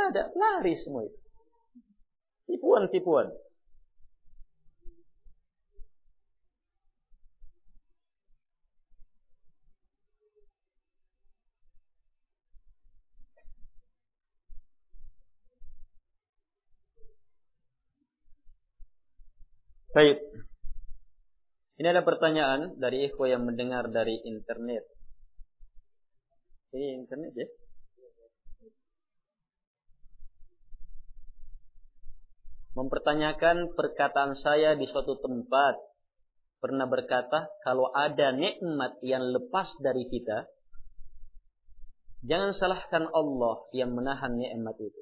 ada, lari semua itu. Tipuan-tipuan. Baik. Ini ada pertanyaan dari ikhwah yang mendengar dari internet. Ini internet ya? Mempertanyakan perkataan saya di suatu tempat. Pernah berkata, kalau ada nikmat yang lepas dari kita, jangan salahkan Allah yang menahan nikmat itu.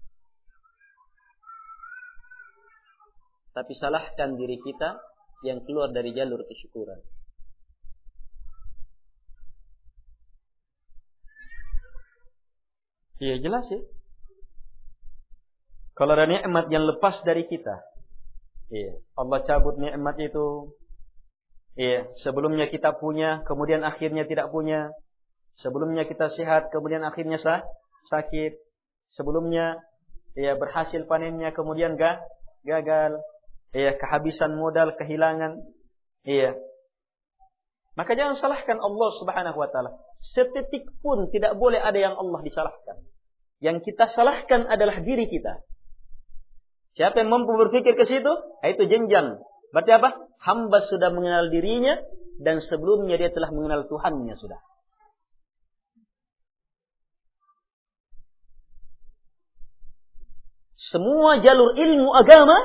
Tapi salahkan diri kita yang keluar dari jalur kesyukuran. Iya jelas ya. Kalau ada nikmat yang lepas dari kita, iya, Allah cabut nikmat itu. Iya, sebelumnya kita punya, kemudian akhirnya tidak punya. Sebelumnya kita sehat, kemudian akhirnya sakit. Sebelumnya iya berhasil panennya, kemudian gagal. Iya, kehabisan modal, kehilangan. Iya. Maka jangan salahkan Allah Subhanahu wa taala. Sedetik pun tidak boleh ada yang Allah disalahkan. Yang kita salahkan adalah diri kita. Siapa yang mampu berpikir ke situ? Itu jenjang. Berarti apa? Hamba sudah mengenal dirinya dan sebelumnya dia telah mengenal Tuhannya sudah. Semua jalur ilmu agama,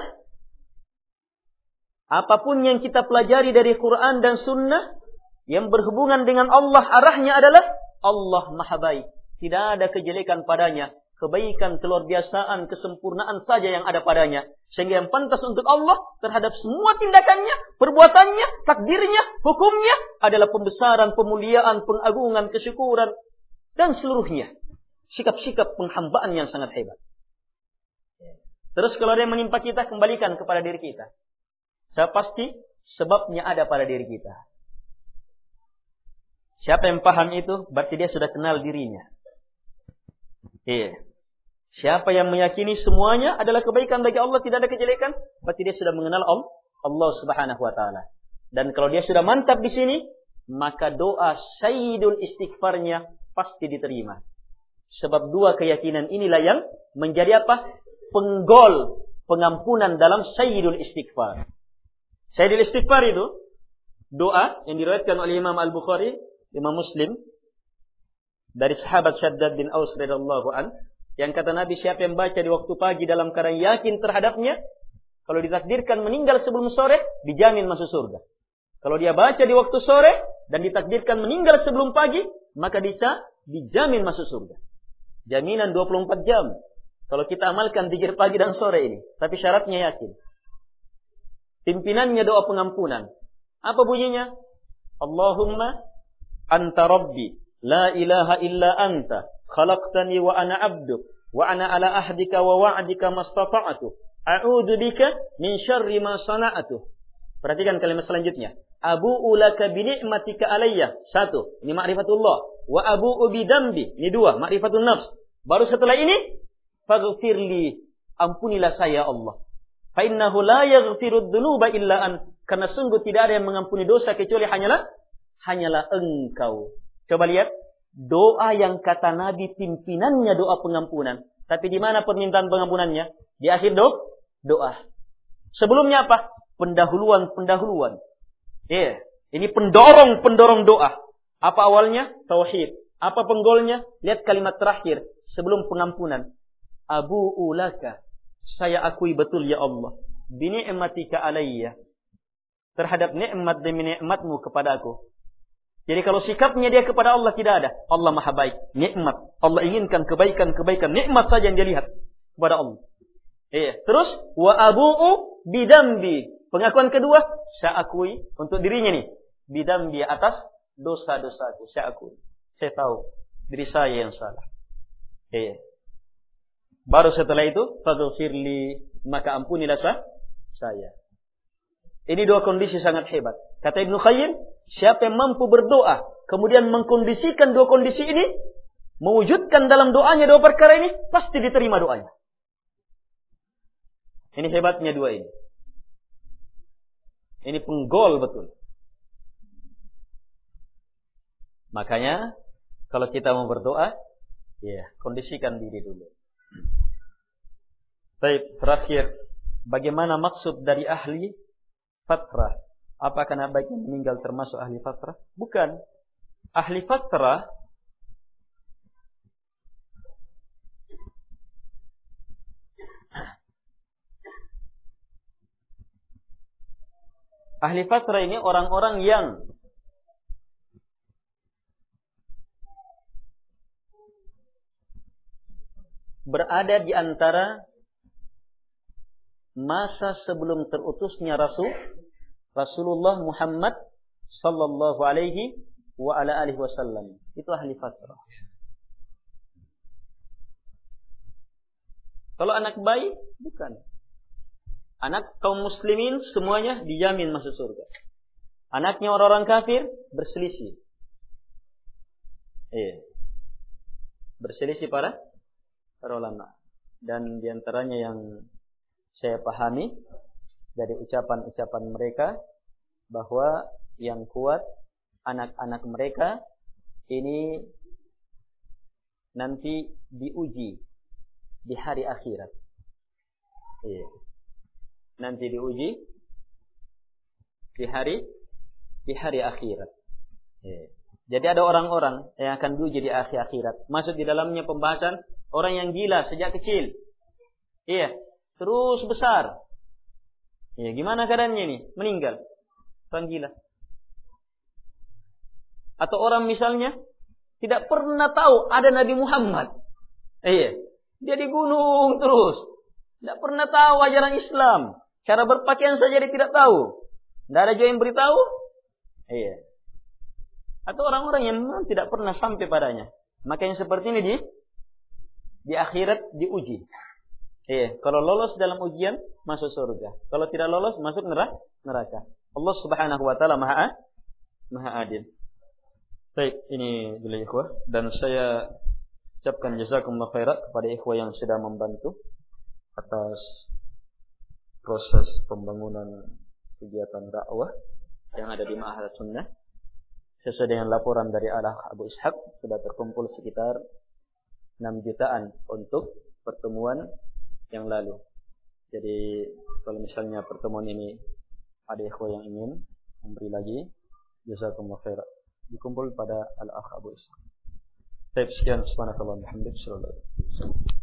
apapun yang kita pelajari dari Quran dan Sunnah yang berhubungan dengan Allah, arahnya adalah Allah Maha Baik. Tidak ada kejelekan padanya. Kebaikan, keluar biasaan, kesempurnaan saja yang ada padanya. Sehingga yang pantas untuk Allah terhadap semua tindakannya, perbuatannya, takdirnya, hukumnya adalah pembesaran, pemuliaan, pengagungan, kesyukuran, dan seluruhnya. Sikap-sikap penghambaan yang sangat hebat. Terus kalau ada yang menimpa kita, kembalikan kepada diri kita. Saya pasti sebabnya ada pada diri kita. Siapa yang paham itu, berarti dia sudah kenal dirinya. Iya. Siapa yang meyakini semuanya adalah kebaikan bagi Allah, tidak ada kejelekan, berarti dia sudah mengenal Allah Subhanahu wa taala. Dan kalau dia sudah mantap di sini, maka doa sayyidul istighfarnya pasti diterima. Sebab dua keyakinan inilah yang menjadi apa? Penggol pengampunan dalam sayyidul istighfar. Sayyidul istighfar itu doa yang diriwayatkan oleh Imam Al-Bukhari, Imam Muslim, dari sahabat Syaddad bin Aus radhiyallahu an, yang kata Nabi, siapa yang baca di waktu pagi dalam keadaan yakin terhadapnya, kalau ditakdirkan meninggal sebelum sore, dijamin masuk surga. Kalau dia baca di waktu sore dan ditakdirkan meninggal sebelum pagi, maka dijamin masuk surga. Jaminan 24 jam. Kalau kita amalkan zikir pagi dan sore ini, tapi syaratnya yakin. Pimpinannya doa pengampunan. Apa bunyinya? Allahumma anta rabbi, la ilaha illa anta, khalaqtani wa ana abduk, wa ana ala ahdika wa wa'dika mastata'tu, a'udzu bika min syarri ma sana'tu. Perhatikan kalimat selanjutnya. Abu'u laka bi ni'matika alayya. 1, ini ma'rifatullah. Wa abu'u bi dambi. Ini 2, ma'rifatun nafs. Baru setelah ini, faghfirli, ampunilah saya Allah. Fa innahu la yaghfirud dzunuba illa an. Karena sungguh tidak ada yang mengampuni dosa kecuali hanyalah Engkau. Coba lihat, doa yang kata Nabi pimpinannya doa pengampunan. Tapi di mana permintaan pengampunannya? Di akhir doa. Sebelumnya apa? Pendahuluan. Iya, ini pendorong doa. Apa awalnya? Tauhid. Apa penggolnya? Lihat kalimat terakhir sebelum pengampunan. Abu'u laka, saya akui betul ya Allah, bi ni'matika alayya, terhadap nikmat demi nikmatmu kepadaku. Jadi kalau sikapnya dia kepada Allah tidak ada. Allah Maha Baik, nikmat. Allah inginkan kebaikan, nikmat saja yang dia lihat kepada Allah. Iya. Terus wa abu'u bidambi. Pengakuan kedua, saya akui untuk dirinya nih, bidambi, atas dosa-dosaku. Saya akui. Saya tahu diri saya yang salah. Iya. Baru setelah itu, faghfirli, maka ampunilah saya. Ini dua kondisi sangat hebat. Kata Ibnu Qayyim, siapa yang mampu berdoa, kemudian mengkondisikan dua kondisi ini, mewujudkan dalam doanya dua perkara ini, pasti diterima doanya. Ini hebatnya dua ini. Ini penggol betul. Makanya kalau kita mau berdoa, ya kondisikan diri dulu. Baik, terakhir, bagaimana maksud dari ahli fatrah? Apakah nabi yang meninggal termasuk ahli fatrah? Bukan. Ahli fatrah ini orang-orang yang berada di antara masa sebelum terutusnya Rasulullah Muhammad sallallahu alaihi wa ala alihi wasallam. Itu ahli fatrah. Kalau anak bayi, bukan. Anak kaum muslimin semuanya dijamin masuk surga. Anaknya orang-orang kafir berselisih. Berselisih para ulama. Dan diantaranya yang saya pahami dari ucapan-ucapan mereka, bahwa yang kuat anak-anak mereka ini nanti diuji di hari akhirat. Nanti diuji di hari akhirat. Jadi ada orang-orang yang akan diuji di akhirat. Masuk di dalamnya pembahasan orang yang gila sejak kecil. Terus besar. Gimana keadaannya ini? Meninggal. Orang gila. Atau orang misalnya tidak pernah tahu ada Nabi Muhammad. Dia di gunung terus. Tidak pernah tahu ajaran Islam. Cara berpakaian saja dia tidak tahu. Tidak ada juga yang beritahu. Atau orang-orang yang memang tidak pernah sampai padanya. Maka yang seperti ini di akhirat diuji. Kalau lolos dalam ujian, masuk surga. Kalau tidak lolos, masuk neraka. Allah Subhanahu wa taala Maha Adil. Baik, ini dulu ikhwah, dan saya ucapkan jazakumullah khairan kepada ikhwah yang sudah membantu atas proses pembangunan kegiatan dakwah yang ada di Ma'had Sunnah. Sesuai dengan laporan dari Abu Ishaq, sudah terkumpul sekitar 6 jutaan untuk pertemuan yang lalu. Jadi kalau misalnya pertemuan ini ada ikhwah yang ingin memberi lagi, jazakumullah khairan, dikumpul pada Al-Akh Abu Ishaq. Baik, sekian, subhanakallah, alhamdulillah.